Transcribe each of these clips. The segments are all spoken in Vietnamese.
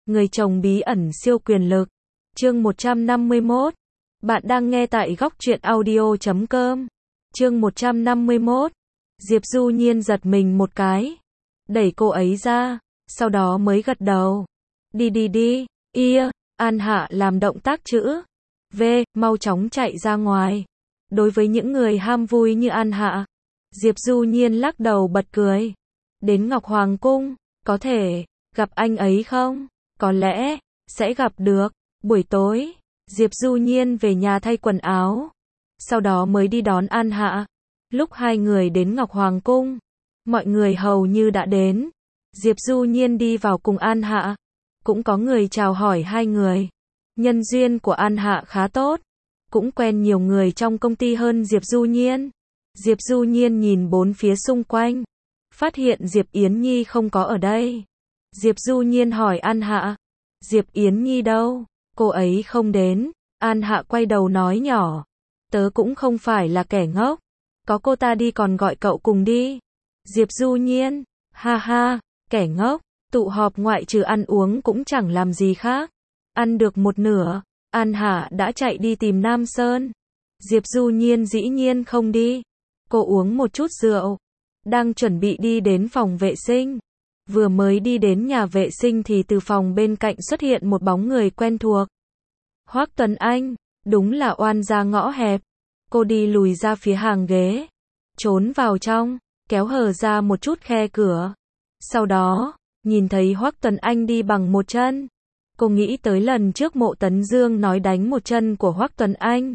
Người chồng bí ẩn siêu quyền lực. Chương 151. Bạn đang nghe tại góc truyện audio.com. Chương 151. Diệp Du Nhiên giật mình một cái, đẩy cô ấy ra, sau đó mới gật đầu. Đi, An Hạ làm động tác chữ V, mau chóng chạy ra ngoài. Đối với những người ham vui như An Hạ, Diệp Du Nhiên lắc đầu bật cười. Đến Ngọc Hoàng Cung, có thể gặp anh ấy không? Có lẽ sẽ gặp được. Buổi tối, Diệp Du Nhiên về nhà thay quần áo, sau đó mới đi đón An Hạ. Lúc hai người đến Ngọc Hoàng Cung, mọi người hầu như đã đến. Diệp Du Nhiên đi vào cùng An Hạ, cũng có người chào hỏi hai người. Nhân duyên của An Hạ khá tốt, cũng quen nhiều người trong công ty hơn Diệp Du Nhiên. Diệp Du Nhiên nhìn bốn phía xung quanh, phát hiện Diệp Yến Nhi không có ở đây. Diệp Du Nhiên hỏi An Hạ, Diệp Yến Nhi đâu? Cô ấy không đến. An Hạ quay đầu nói nhỏ, tớ cũng không phải là kẻ ngốc, có cô ta đi còn gọi cậu cùng đi. Diệp Du Nhiên, ha ha, kẻ ngốc, tụ họp ngoại trừ ăn uống cũng chẳng làm gì khác. Ăn được một nửa, An Hạ đã chạy đi tìm Nam Sơn. Diệp Du Nhiên dĩ nhiên không đi. Cô uống một chút rượu, đang chuẩn bị đi đến phòng vệ sinh. Vừa mới đi đến nhà vệ sinh thì từ phòng bên cạnh xuất hiện một bóng người quen thuộc. Hoắc Tuấn Anh, đúng là oan gia ngõ hẹp. Cô đi lùi ra phía hàng ghế, trốn vào trong, kéo hở ra một chút khe cửa. Sau đó, nhìn thấy Hoắc Tuấn Anh đi bằng một chân. Cô nghĩ tới lần trước Mộ Tấn Dương nói đánh một chân của Hoắc Tuấn Anh.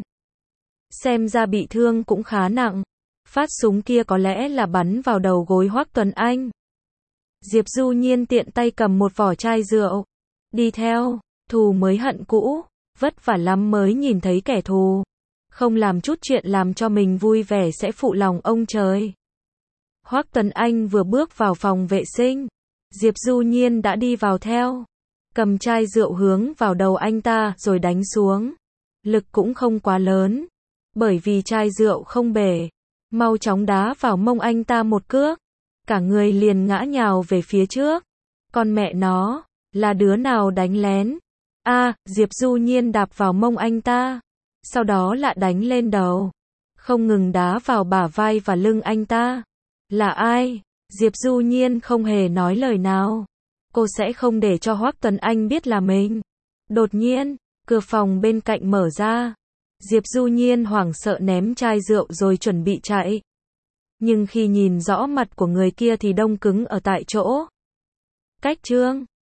Xem ra bị thương cũng khá nặng. Phát súng kia có lẽ là bắn vào đầu gối Hoắc Tuấn Anh. Diệp Du Nhiên tiện tay cầm một vỏ chai rượu. Đi theo, thù mới hận cũ, vất vả lắm mới nhìn thấy kẻ thù. Không làm chút chuyện làm cho mình vui vẻ sẽ phụ lòng ông trời. Hoắc Tuấn Anh vừa bước vào phòng vệ sinh, Diệp Du Nhiên đã đi vào theo. Cầm chai rượu hướng vào đầu anh ta rồi đánh xuống. Lực cũng không quá lớn, bởi vì chai rượu không bể. Mau chóng đá vào mông anh ta một cước. Cả người liền ngã nhào về phía trước. Con mẹ nó, là đứa nào đánh lén? Diệp Du Nhiên đạp vào mông anh ta, sau đó lại đánh lên đầu, không ngừng đá vào bả vai và lưng anh ta. Là ai? Diệp Du Nhiên không hề nói lời nào. Cô sẽ không để cho Hoắc Tuấn Anh biết là mình. Đột nhiên, cửa phòng bên cạnh mở ra. Diệp Du Nhiên hoảng sợ ném chai rượu rồi chuẩn bị chạy. Nhưng khi nhìn rõ mặt của người kia thì đông cứng ở tại chỗ. Cách Trương